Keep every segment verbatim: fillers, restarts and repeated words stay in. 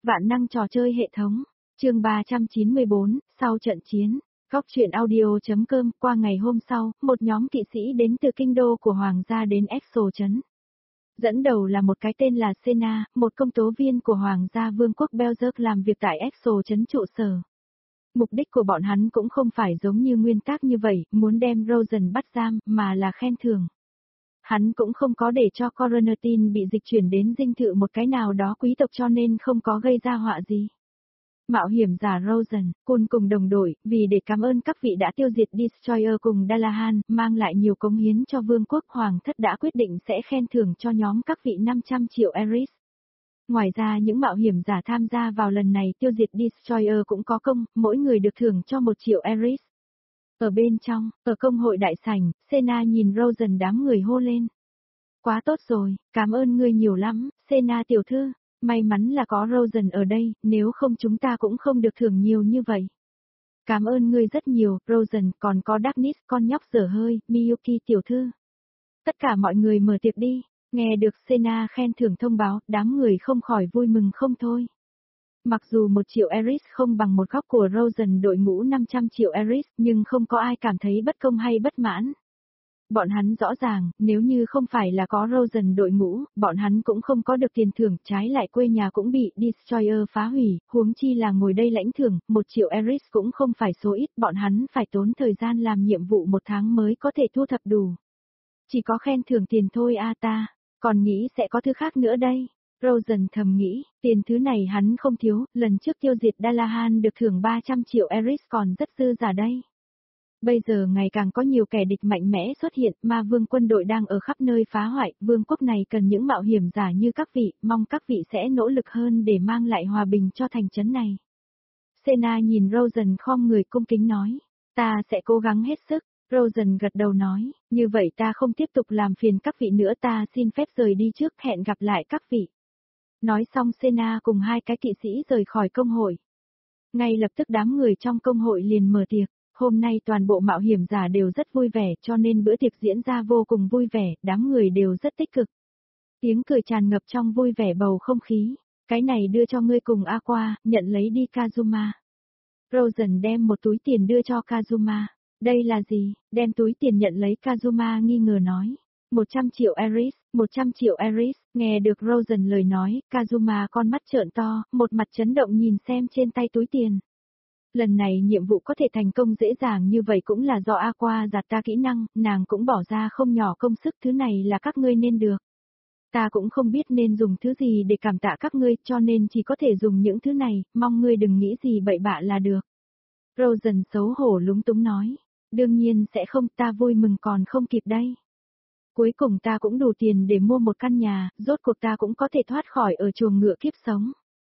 Vạn năng trò chơi hệ thống, chương ba trăm chín mươi bốn, sau trận chiến. Góc truyện audio.com. Qua ngày hôm sau, một nhóm kỵ sĩ đến từ kinh đô của Hoàng gia đến Exo trấn. Dẫn đầu là một cái tên là Senna, một công tố viên của Hoàng gia Vương quốc Belgium làm việc tại Exo trấn trụ sở. Mục đích của bọn hắn cũng không phải giống như nguyên tắc như vậy, muốn đem Rosen bắt giam, mà là khen thưởng. Hắn cũng không có để cho Coronatin bị dịch chuyển đến dinh thự một cái nào đó quý tộc cho nên không có gây ra họa gì. Mạo hiểm giả Rosen, Kun cùng đồng đội, vì để cảm ơn các vị đã tiêu diệt Destroyer cùng Dalahan, mang lại nhiều cống hiến cho vương quốc hoàng thất đã quyết định sẽ khen thưởng cho nhóm các vị năm trăm triệu Eris. Ngoài ra những mạo hiểm giả tham gia vào lần này tiêu diệt Destroyer cũng có công, mỗi người được thưởng cho một triệu Eris. Ở bên trong, ở công hội đại sảnh, Senna nhìn Rosen đám người hô lên. Quá tốt rồi, cảm ơn ngươi nhiều lắm, Senna tiểu thư. May mắn là có Rosen ở đây, nếu không chúng ta cũng không được thưởng nhiều như vậy. Cảm ơn ngươi rất nhiều, Rosen, còn có Darkness, con nhóc dở hơi, Miyuki tiểu thư. Tất cả mọi người mở tiệc đi, nghe được Senna khen thưởng thông báo, đám người không khỏi vui mừng không thôi. Mặc dù một triệu Eris không bằng một góc của Rosen đội ngũ năm trăm triệu Eris, nhưng không có ai cảm thấy bất công hay bất mãn. Bọn hắn rõ ràng, nếu như không phải là có Rosen đội ngũ, bọn hắn cũng không có được tiền thưởng, trái lại quê nhà cũng bị Destroyer phá hủy, huống chi là ngồi đây lãnh thưởng, một triệu Eris cũng không phải số ít, bọn hắn phải tốn thời gian làm nhiệm vụ một tháng mới có thể thu thập đủ. Chỉ có khen thưởng tiền thôi a ta, còn nghĩ sẽ có thứ khác nữa đây. Rosen thầm nghĩ, tiền thứ này hắn không thiếu, lần trước tiêu diệt Dalahan được thưởng ba trăm triệu Eris còn rất dư giả đây. Bây giờ ngày càng có nhiều kẻ địch mạnh mẽ xuất hiện, ma vương quân đội đang ở khắp nơi phá hoại, vương quốc này cần những mạo hiểm giả như các vị, mong các vị sẽ nỗ lực hơn để mang lại hòa bình cho thành trấn này. Senna nhìn Rosen khom người cung kính nói, ta sẽ cố gắng hết sức. Rosen gật đầu nói, như vậy ta không tiếp tục làm phiền các vị nữa, ta xin phép rời đi trước, hẹn gặp lại các vị. Nói xong Senna cùng hai cái kỵ sĩ rời khỏi công hội. Ngay lập tức đám người trong công hội liền mở tiệc. Hôm nay toàn bộ mạo hiểm giả đều rất vui vẻ cho nên bữa tiệc diễn ra vô cùng vui vẻ, đám người đều rất tích cực. Tiếng cười tràn ngập trong vui vẻ bầu không khí. Cái này đưa cho ngươi cùng Aqua, nhận lấy đi Kazuma. Rosen đem một túi tiền đưa cho Kazuma. Đây là gì? Đem túi tiền nhận lấy Kazuma nghi ngờ nói. một trăm triệu Eris, một trăm triệu Eris, nghe được Rosen lời nói, Kazuma con mắt trợn to, một mặt chấn động nhìn xem trên tay túi tiền. Lần này nhiệm vụ có thể thành công dễ dàng như vậy cũng là do Aqua giạt ta kỹ năng, nàng cũng bỏ ra không nhỏ công sức, thứ này là các ngươi nên được. Ta cũng không biết nên dùng thứ gì để cảm tạ các ngươi cho nên chỉ có thể dùng những thứ này, mong ngươi đừng nghĩ gì bậy bạ là được. Rosen xấu hổ lúng túng nói, đương nhiên sẽ không, ta vui mừng còn không kịp đây. Cuối cùng ta cũng đủ tiền để mua một căn nhà, rốt cuộc ta cũng có thể thoát khỏi ở chuồng ngựa kiếp sống.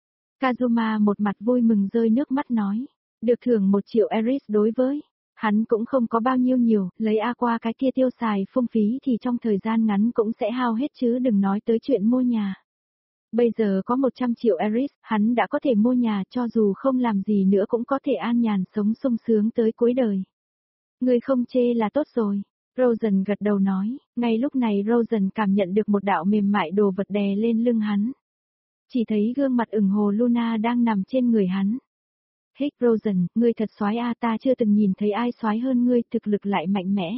Kazuma một mặt vui mừng rơi nước mắt nói. Được thưởng một triệu Eris đối với, hắn cũng không có bao nhiêu nhiều, lấy Aqua cái kia tiêu xài phung phí thì trong thời gian ngắn cũng sẽ hao hết chứ đừng nói tới chuyện mua nhà. Bây giờ có một trăm triệu Eris, hắn đã có thể mua nhà cho dù không làm gì nữa cũng có thể an nhàn sống sung sướng tới cuối đời. Người không chê là tốt rồi. Rosen gật đầu nói, ngay lúc này Rosen cảm nhận được một đạo mềm mại đồ vật đè lên lưng hắn. Chỉ thấy gương mặt ửng hồ Luna đang nằm trên người hắn. Hích Rosen, ngươi thật soái a, ta chưa từng nhìn thấy ai soái hơn ngươi, thực lực lại mạnh mẽ.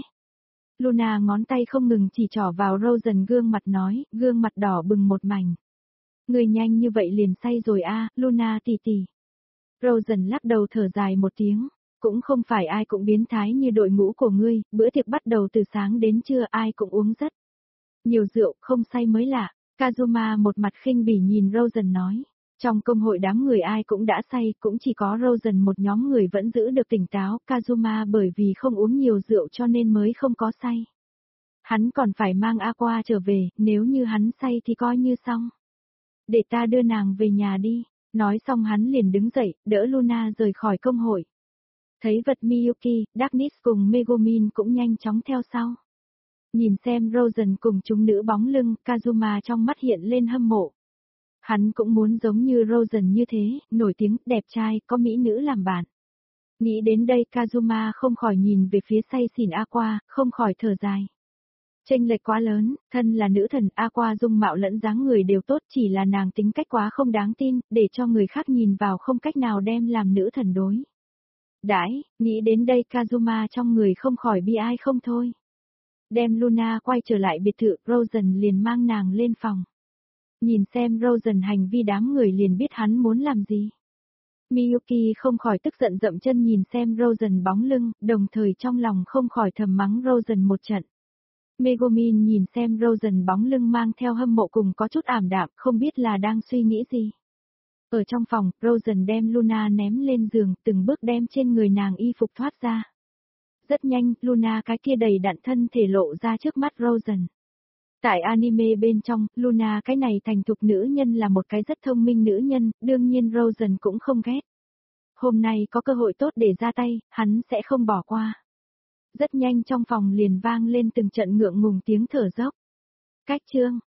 Luna ngón tay không ngừng chỉ trỏ vào Rosen gương mặt nói, gương mặt đỏ bừng một mảnh. Ngươi nhanh như vậy liền say rồi a, Luna tỉ tỉ. Rosen lắc đầu thở dài một tiếng, cũng không phải ai cũng biến thái như đội ngũ của ngươi, bữa tiệc bắt đầu từ sáng đến trưa ai cũng uống rất nhiều rượu, không say mới lạ. Kazuma một mặt khinh bỉ nhìn Rosen nói. Trong công hội đám người ai cũng đã say, cũng chỉ có Rosen một nhóm người vẫn giữ được tỉnh táo, Kazuma bởi vì không uống nhiều rượu cho nên mới không có say. Hắn còn phải mang Aqua trở về, nếu như hắn say thì coi như xong. Để ta đưa nàng về nhà đi, nói xong hắn liền đứng dậy, đỡ Luna rời khỏi công hội. Thấy vật Miyuki, Darkness cùng Megumin cũng nhanh chóng theo sau. Nhìn xem Rosen cùng chúng nữ bóng lưng, Kazuma trong mắt hiện lên hâm mộ. Hắn cũng muốn giống như Rosen như thế, nổi tiếng, đẹp trai, có mỹ nữ làm bạn. Nghĩ đến đây Kazuma không khỏi nhìn về phía say xỉn Aqua, không khỏi thở dài. Chênh lệch quá lớn, thân là nữ thần Aqua dung mạo lẫn dáng người đều tốt, chỉ là nàng tính cách quá không đáng tin, để cho người khác nhìn vào không cách nào đem làm nữ thần đối. Đãi, nghĩ đến đây Kazuma trong người không khỏi bi ai không thôi. Đem Luna quay trở lại biệt thự, Rosen liền mang nàng lên phòng. Nhìn xem Rosen hành vi đám người liền biết hắn muốn làm gì. Miyuki không khỏi tức giận dậm chân nhìn xem Rosen bóng lưng, đồng thời trong lòng không khỏi thầm mắng Rosen một trận. Megumin nhìn xem Rosen bóng lưng mang theo hâm mộ cùng có chút ảm đạm, không biết là đang suy nghĩ gì. Ở trong phòng, Rosen đem Luna ném lên giường, từng bước đem trên người nàng y phục thoát ra. Rất nhanh, Luna cái kia đầy đặn thân thể lộ ra trước mắt Rosen. Tại anime bên trong, Luna cái này thành thục nữ nhân là một cái rất thông minh nữ nhân, đương nhiên Rosen cũng không ghét. Hôm nay có cơ hội tốt để ra tay, hắn sẽ không bỏ qua. Rất nhanh trong phòng liền vang lên từng trận ngượng ngùng tiếng thở dốc. Cách chương